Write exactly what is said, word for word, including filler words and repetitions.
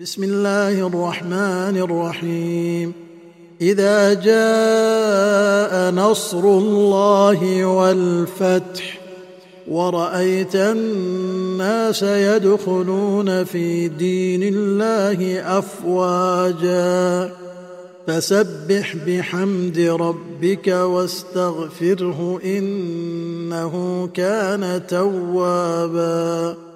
بسم الله الرحمن الرحيم إذا جاء نصر الله والفتح ورأيت الناس يدخلون في دين الله أفواجا فسبح بحمد ربك واستغفره إنه كان توابا.